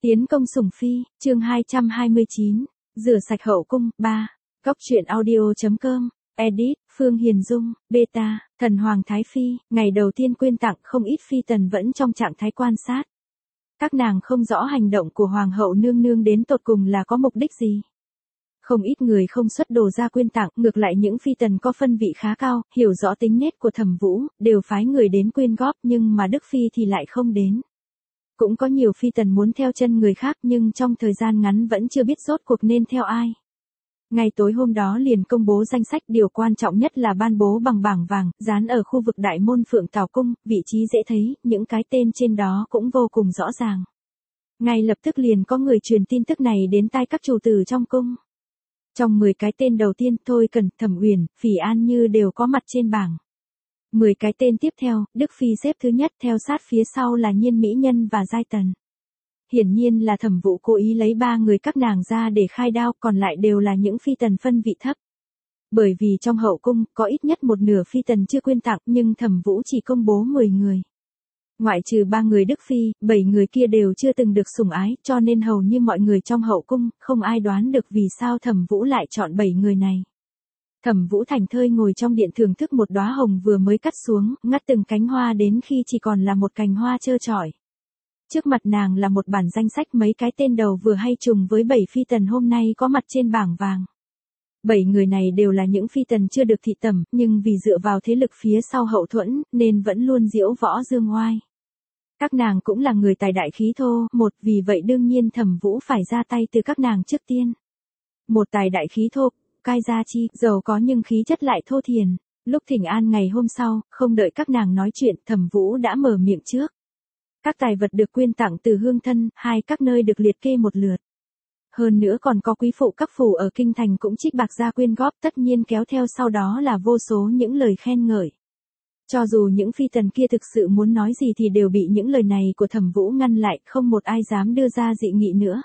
Tiến công sủng phi, chương 229, rửa sạch hậu cung, 3. Góc truyện audio.com, edit, Phương Hiền Dung, beta, thần hoàng thái phi, ngày đầu tiên quyên tặng không ít phi tần vẫn trong trạng thái quan sát. Các nàng không rõ hành động của hoàng hậu nương nương đến tột cùng là có mục đích gì. Không ít người không xuất đồ ra quyên tặng, ngược lại những phi tần có phân vị khá cao, hiểu rõ tính nết của Thẩm Vũ, đều phái người đến quyên góp, nhưng mà Đức Phi thì lại không đến. Cũng có nhiều phi tần muốn theo chân người khác nhưng trong thời gian ngắn vẫn chưa biết rốt cuộc nên theo ai. Ngày tối hôm đó liền công bố danh sách, điều quan trọng nhất là ban bố bằng bảng vàng, dán ở khu vực đại môn Phượng Tảo Cung, vị trí dễ thấy, những cái tên trên đó cũng vô cùng rõ ràng. Ngay lập tức liền có người truyền tin tức này đến tai các chủ tử trong cung. Trong 10 cái tên đầu tiên, Thôi Cần, Thẩm Uyển, Phỉ An Như đều có mặt trên bảng. 10 cái tên tiếp theo, Đức Phi xếp thứ nhất, theo sát phía sau là Nhiên Mỹ Nhân và Giai Tần. Hiển nhiên là Thẩm Vũ cố ý lấy 3 người các nàng ra để khai đao, còn lại đều là những phi tần phân vị thấp. Bởi vì trong hậu cung, có ít nhất một nửa phi tần chưa quyên tặng, nhưng Thẩm Vũ chỉ công bố 10 người. Ngoại trừ 3 người Đức Phi, 7 người kia đều chưa từng được sủng ái, cho nên hầu như mọi người trong hậu cung, không ai đoán được vì sao Thẩm Vũ lại chọn 7 người này. Thẩm Vũ thảnh thơi ngồi trong điện thưởng thức một đóa hồng vừa mới cắt xuống, ngắt từng cánh hoa đến khi chỉ còn là một cành hoa trơ trọi. Trước mặt nàng là một bản danh sách mấy cái tên đầu vừa hay trùng với 7 phi tần hôm nay có mặt trên bảng vàng. 7 người này đều là những phi tần chưa được thị tẩm, nhưng vì dựa vào thế lực phía sau hậu thuẫn, nên vẫn luôn diễu võ dương oai. Các nàng cũng là người tài đại khí thô, vì vậy đương nhiên Thẩm Vũ phải ra tay từ các nàng trước tiên. Một tài đại khí thô, cai gia chi, giàu có nhưng khí chất lại thô thiền. Lúc thỉnh an ngày hôm sau, không đợi các nàng nói chuyện, Thẩm Vũ đã mở miệng trước. Các tài vật được quyên tặng từ hương thân, các nơi được liệt kê một lượt. Hơn nữa còn có quý phụ các phủ ở kinh thành cũng trích bạc ra quyên góp, tất nhiên kéo theo sau đó là vô số những lời khen ngợi. Cho dù những phi tần kia thực sự muốn nói gì thì đều bị những lời này của Thẩm Vũ ngăn lại, không một ai dám đưa ra dị nghị nữa.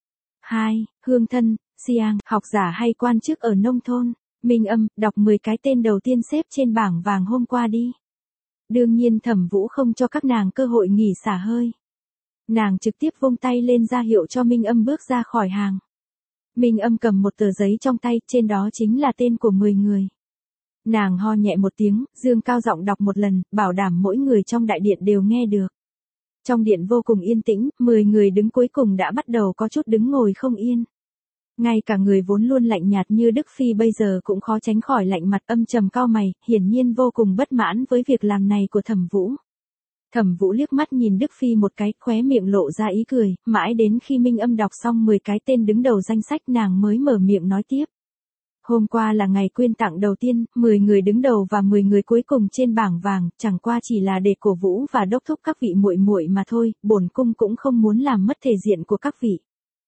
2. Hương thân, Siang, học giả hay quan chức ở nông thôn. Minh Âm, đọc 10 cái tên đầu tiên xếp trên bảng vàng hôm qua đi. Đương nhiên Thẩm Vũ không cho các nàng cơ hội nghỉ xả hơi. Nàng trực tiếp vung tay lên ra hiệu cho Minh Âm bước ra khỏi hàng. Minh Âm cầm một tờ giấy trong tay, trên đó chính là tên của 10 người. Nàng ho nhẹ một tiếng, dương cao giọng đọc một lần, bảo đảm mỗi người trong đại điện đều nghe được. Trong điện vô cùng yên tĩnh, 10 người đứng cuối cùng đã bắt đầu có chút đứng ngồi không yên. Ngay cả người vốn luôn lạnh nhạt như Đức Phi bây giờ cũng khó tránh khỏi lạnh mặt, âm trầm cau mày, hiển nhiên vô cùng bất mãn với việc làm này của Thẩm Vũ. Thẩm Vũ liếc mắt nhìn Đức Phi một cái, khóe miệng lộ ra ý cười, mãi đến khi Minh Âm đọc xong 10 cái tên đứng đầu danh sách nàng mới mở miệng nói tiếp. Hôm qua là ngày quyên tặng đầu tiên, 10 người đứng đầu và 10 người cuối cùng trên bảng vàng, chẳng qua chỉ là để cổ vũ và đốc thúc các vị muội muội mà thôi, bổn cung cũng không muốn làm mất thể diện của các vị.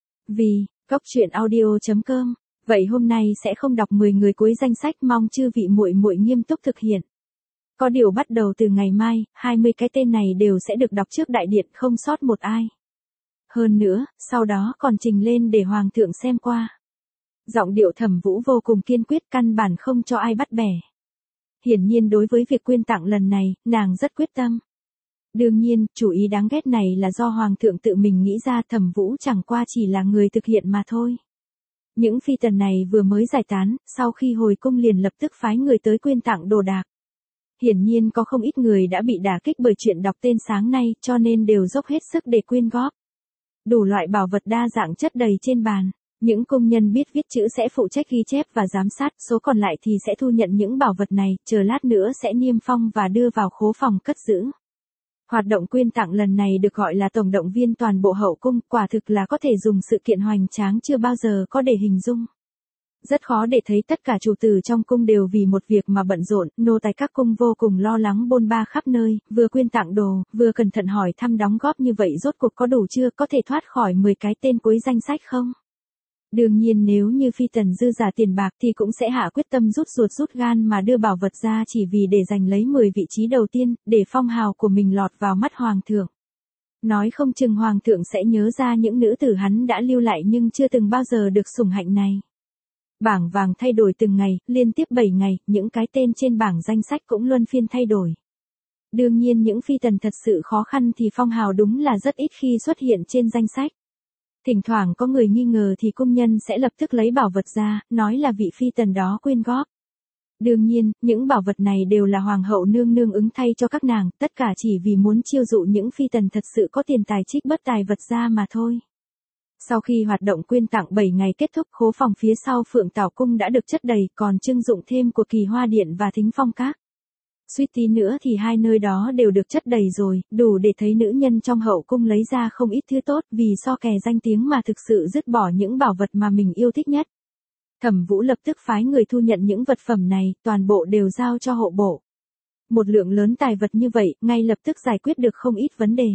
Vì Góc truyện audio.com, vậy hôm nay sẽ không đọc 10 người cuối danh sách, mong chư vị muội muội nghiêm túc thực hiện. Có điều bắt đầu từ ngày mai, 20 cái tên này đều sẽ được đọc trước đại điện, không sót một ai. Hơn nữa, sau đó còn trình lên để hoàng thượng xem qua. Giọng điệu Thẩm Vũ vô cùng kiên quyết, căn bản không cho ai bắt bẻ. Hiển nhiên đối với việc quyên tặng lần này, nàng rất quyết tâm. Đương nhiên, chủ ý đáng ghét này là do hoàng thượng tự mình nghĩ ra, Thẩm Vũ chẳng qua chỉ là người thực hiện mà thôi. Những phi tần này vừa mới giải tán, sau khi hồi cung liền lập tức phái người tới quyên tặng đồ đạc. Hiển nhiên có không ít người đã bị đả kích bởi chuyện đọc tên sáng nay, cho nên đều dốc hết sức để quyên góp. Đủ loại bảo vật đa dạng chất đầy trên bàn. Những công nhân biết viết chữ sẽ phụ trách ghi chép và giám sát, số còn lại thì sẽ thu nhận những bảo vật này, chờ lát nữa sẽ niêm phong và đưa vào khố phòng cất giữ. Hoạt động quyên tặng lần này được gọi là tổng động viên toàn bộ hậu cung, quả thực là có thể dùng sự kiện hoành tráng chưa bao giờ có để hình dung. Rất khó để thấy tất cả chủ tử trong cung đều vì một việc mà bận rộn, nô tài các cung vô cùng lo lắng bôn ba khắp nơi, vừa quyên tặng đồ, vừa cẩn thận hỏi thăm đóng góp, như vậy rốt cuộc có đủ chưa, có thể thoát khỏi 10 cái tên cuối danh sách không? Đương nhiên nếu như phi tần dư giả tiền bạc thì cũng sẽ hạ quyết tâm rút ruột rút gan mà đưa bảo vật ra chỉ vì để giành lấy 10 vị trí đầu tiên, để phong hào của mình lọt vào mắt hoàng thượng. Nói không chừng hoàng thượng sẽ nhớ ra những nữ tử hắn đã lưu lại nhưng chưa từng bao giờ được sủng hạnh này. Bảng vàng thay đổi từng ngày, liên tiếp 7 ngày, những cái tên trên bảng danh sách cũng luân phiên thay đổi. Đương nhiên những phi tần thật sự khó khăn thì phong hào đúng là rất ít khi xuất hiện trên danh sách. Thỉnh thoảng có người nghi ngờ thì cung nhân sẽ lập tức lấy bảo vật ra, nói là vị phi tần đó quyên góp. Đương nhiên, những bảo vật này đều là hoàng hậu nương nương ứng thay cho các nàng, tất cả chỉ vì muốn chiêu dụ những phi tần thật sự có tiền tài trích bất tài vật ra mà thôi. Sau khi hoạt động quyên tặng 7 ngày kết thúc, khố phòng phía sau Phượng Tảo Cung đã được chất đầy, còn trưng dụng thêm của Kỳ Hoa Điện và Thính Phong Các. Suýt tí nữa thì hai nơi đó đều được chất đầy rồi, đủ để thấy nữ nhân trong hậu cung lấy ra không ít thứ tốt vì so kè danh tiếng mà thực sự dứt bỏ những bảo vật mà mình yêu thích nhất. Thẩm Vũ lập tức phái người thu nhận những vật phẩm này, toàn bộ đều giao cho hộ bộ. Một lượng lớn tài vật như vậy, ngay lập tức giải quyết được không ít vấn đề.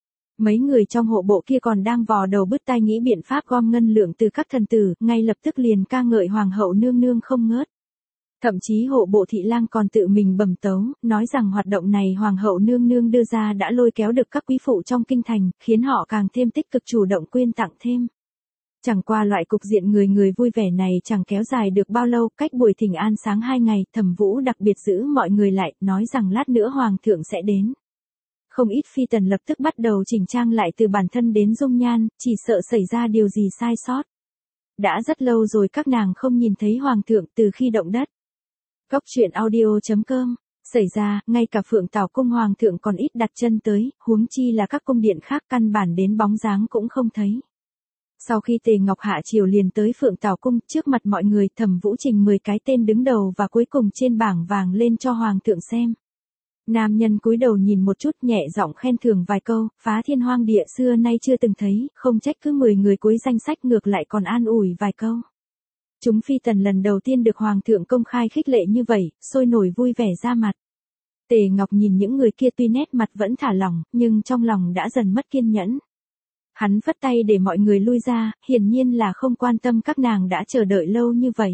Mấy người trong hộ bộ kia còn đang vò đầu bứt tai nghĩ biện pháp gom ngân lượng từ các thần tử, ngay lập tức liền ca ngợi hoàng hậu nương nương không ngớt. Thậm chí hộ bộ thị lang còn tự mình bẩm tấu, nói rằng hoạt động này hoàng hậu nương nương đưa ra đã lôi kéo được các quý phụ trong kinh thành, khiến họ càng thêm tích cực chủ động quyên tặng thêm. Chẳng qua loại cục diện người người vui vẻ này chẳng kéo dài được bao lâu, cách buổi thỉnh an sáng 2 ngày, Thẩm Vũ đặc biệt giữ mọi người lại, nói rằng lát nữa hoàng thượng sẽ đến. Không ít phi tần lập tức bắt đầu chỉnh trang lại từ bản thân đến dung nhan, chỉ sợ xảy ra điều gì sai sót. Đã rất lâu rồi các nàng không nhìn thấy hoàng thượng từ khi động đất. Góc truyện audio.com. Xảy ra, ngay cả Phượng Tảo Cung hoàng thượng còn ít đặt chân tới, huống chi là các cung điện khác căn bản đến bóng dáng cũng không thấy. Sau khi Tề Ngọc hạ triều liền tới Phượng Tảo Cung, trước mặt mọi người, Thẩm Vũ trình 10 cái tên đứng đầu và cuối cùng trên bảng vàng lên cho hoàng thượng xem. Nam nhân cúi đầu nhìn một chút, nhẹ giọng khen thưởng vài câu, phá thiên hoang địa xưa nay chưa từng thấy, không trách cứ 10 người cuối danh sách ngược lại còn an ủi vài câu. Chúng phi tần lần đầu tiên được hoàng thượng công khai khích lệ như vậy, sôi nổi vui vẻ ra mặt. Tề Ngọc nhìn những người kia tuy nét mặt vẫn thả lỏng, nhưng trong lòng đã dần mất kiên nhẫn. Hắn phất tay để mọi người lui ra, hiển nhiên là không quan tâm các nàng đã chờ đợi lâu như vậy.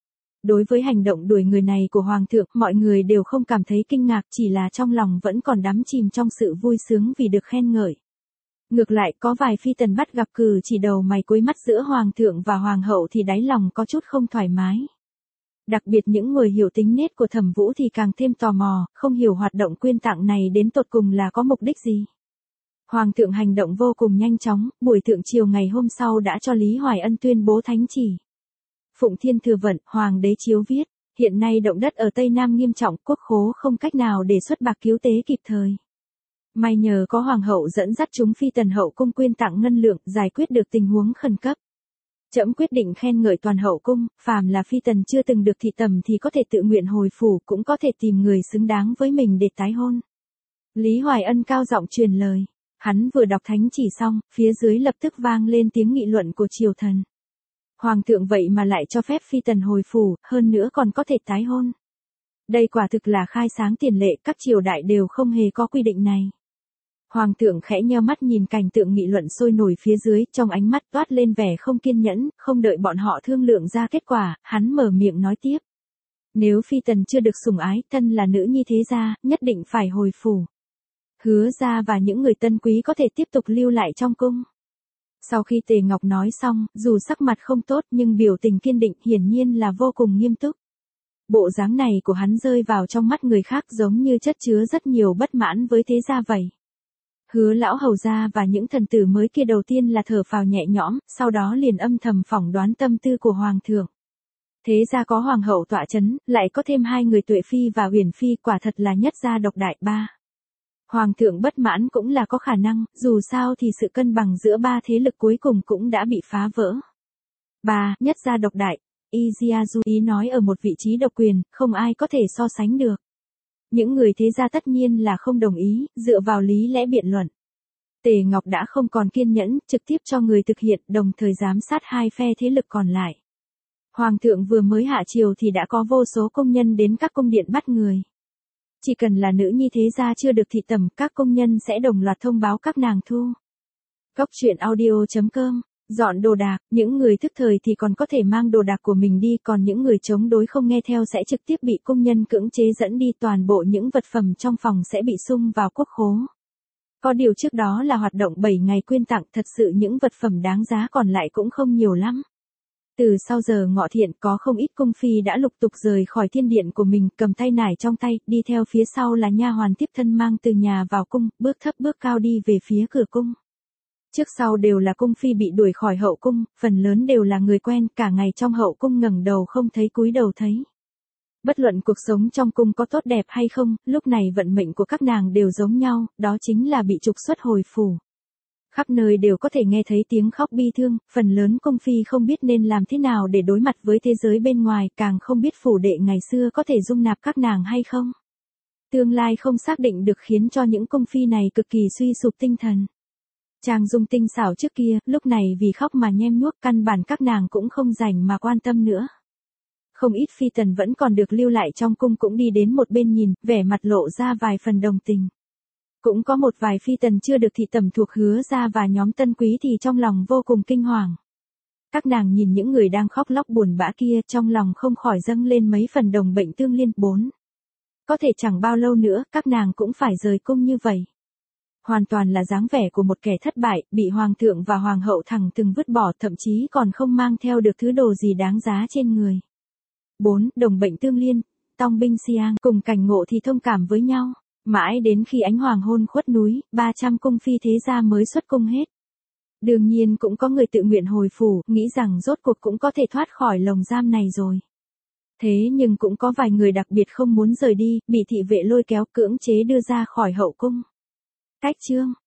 Đối với hành động đuổi người này của hoàng thượng, mọi người đều không cảm thấy kinh ngạc, chỉ là trong lòng vẫn còn đắm chìm trong sự vui sướng vì được khen ngợi. Ngược lại có vài phi tần bắt gặp cử chỉ đầu mày cúi mắt giữa hoàng thượng và hoàng hậu thì đáy lòng có chút không thoải mái. Đặc biệt những người hiểu tính nết của Thẩm Vũ thì càng thêm tò mò, không hiểu hoạt động quyên tặng này đến tột cùng là có mục đích gì. Hoàng thượng hành động vô cùng nhanh chóng, buổi thượng triều ngày hôm sau đã cho Lý Hoài Ân tuyên bố thánh chỉ. Phụng Thiên Thừa Vận, Hoàng đế chiếu viết, hiện nay động đất ở Tây Nam nghiêm trọng, quốc khố không cách nào để xuất bạc cứu tế kịp thời. May nhờ có hoàng hậu dẫn dắt chúng phi tần hậu cung quyên tặng ngân lượng, giải quyết được tình huống khẩn cấp. Trẫm quyết định khen ngợi toàn hậu cung, phàm là phi tần chưa từng được thị tầm thì có thể tự nguyện hồi phủ, cũng có thể tìm người xứng đáng với mình để tái hôn. Lý Hoài Ân cao giọng truyền lời. Hắn vừa đọc thánh chỉ xong, phía dưới lập tức vang lên tiếng nghị luận của triều thần. Hoàng thượng vậy mà lại cho phép phi tần hồi phủ, hơn nữa còn có thể tái hôn. Đây quả thực là khai sáng tiền lệ, các triều đại đều không hề có quy định này. Hoàng thượng khẽ nheo mắt nhìn cảnh tượng nghị luận sôi nổi phía dưới, trong ánh mắt toát lên vẻ không kiên nhẫn, không đợi bọn họ thương lượng ra kết quả, hắn mở miệng nói tiếp. Nếu phi tần chưa được sủng ái, thân là nữ nhi thế gia, nhất định phải hồi phủ. Hứa ra và những người tân quý có thể tiếp tục lưu lại trong cung. Sau khi Tề Ngọc nói xong, dù sắc mặt không tốt nhưng biểu tình kiên định, hiển nhiên là vô cùng nghiêm túc. Bộ dáng này của hắn rơi vào trong mắt người khác giống như chất chứa rất nhiều bất mãn với thế gia vậy. Hứa lão hầu gia và những thần tử mới kia đầu tiên là thở phào nhẹ nhõm, sau đó liền âm thầm phỏng đoán tâm tư của hoàng thượng. Thế gia có hoàng hậu tọa chấn, lại có thêm hai người Tuệ phi và Huyền phi, quả thật là nhất gia độc đại ba. Hoàng thượng bất mãn cũng là có khả năng, dù sao thì sự cân bằng giữa ba thế lực cuối cùng cũng đã bị phá vỡ. 3. Nhất gia độc đại. Iziazu ý nói ở một vị trí độc quyền, không ai có thể so sánh được. Những người thế gia tất nhiên là không đồng ý, dựa vào lý lẽ biện luận. Tề Ngọc đã không còn kiên nhẫn, trực tiếp cho người thực hiện, đồng thời giám sát hai phe thế lực còn lại. Hoàng thượng vừa mới hạ triều thì đã có vô số công nhân đến các cung điện bắt người. Chỉ cần là nữ nhi thế gia chưa được thị tầm, các công nhân sẽ đồng loạt thông báo các nàng thu. Góc truyện audio.com. Dọn đồ đạc, những người thức thời thì còn có thể mang đồ đạc của mình đi, còn những người chống đối không nghe theo sẽ trực tiếp bị công nhân cưỡng chế dẫn đi, toàn bộ những vật phẩm trong phòng sẽ bị sung vào quốc khố. Có điều trước đó là hoạt động 7 ngày quyên tặng, thật sự những vật phẩm đáng giá còn lại cũng không nhiều lắm. Từ sau giờ ngọ thiện có không ít cung phi đã lục tục rời khỏi thiên điện của mình, cầm tay nải trong tay, đi theo phía sau là nha hoàn tiếp thân mang từ nhà vào cung, bước thấp bước cao đi về phía cửa cung. Trước sau đều là cung phi bị đuổi khỏi hậu cung, phần lớn đều là người quen, cả ngày trong hậu cung ngẩng đầu không thấy cúi đầu thấy. Bất luận cuộc sống trong cung có tốt đẹp hay không, lúc này vận mệnh của các nàng đều giống nhau, đó chính là bị trục xuất hồi phủ. Khắp nơi đều có thể nghe thấy tiếng khóc bi thương, phần lớn cung phi không biết nên làm thế nào để đối mặt với thế giới bên ngoài, càng không biết phủ đệ ngày xưa có thể dung nạp các nàng hay không. Tương lai không xác định được khiến cho những cung phi này cực kỳ suy sụp tinh thần. Trang dung tinh xảo trước kia, lúc này vì khóc mà nhem nhuốc, căn bản các nàng cũng không rảnh mà quan tâm nữa. Không ít phi tần vẫn còn được lưu lại trong cung cũng đi đến một bên nhìn, vẻ mặt lộ ra vài phần đồng tình. Cũng có một vài phi tần chưa được thị tẩm thuộc Hứa ra và nhóm tân quý thì trong lòng vô cùng kinh hoàng. Các nàng nhìn những người đang khóc lóc buồn bã kia, trong lòng không khỏi dâng lên mấy phần đồng bệnh tương liên. 4. Có thể chẳng bao lâu nữa, các nàng cũng phải rời cung như vậy. Hoàn toàn là dáng vẻ của một kẻ thất bại, bị hoàng thượng và hoàng hậu thẳng từng vứt bỏ, thậm chí còn không mang theo được thứ đồ gì đáng giá trên người. 4. Đồng bệnh tương liên, Tong Binh Siang cùng cảnh ngộ thì thông cảm với nhau. Mãi đến khi ánh hoàng hôn khuất núi, 300 cung phi thế gia mới xuất cung hết. Đương nhiên cũng có người tự nguyện hồi phủ, nghĩ rằng rốt cuộc cũng có thể thoát khỏi lồng giam này rồi. Thế nhưng cũng có vài người đặc biệt không muốn rời đi, bị thị vệ lôi kéo cưỡng chế đưa ra khỏi hậu cung. Cách chương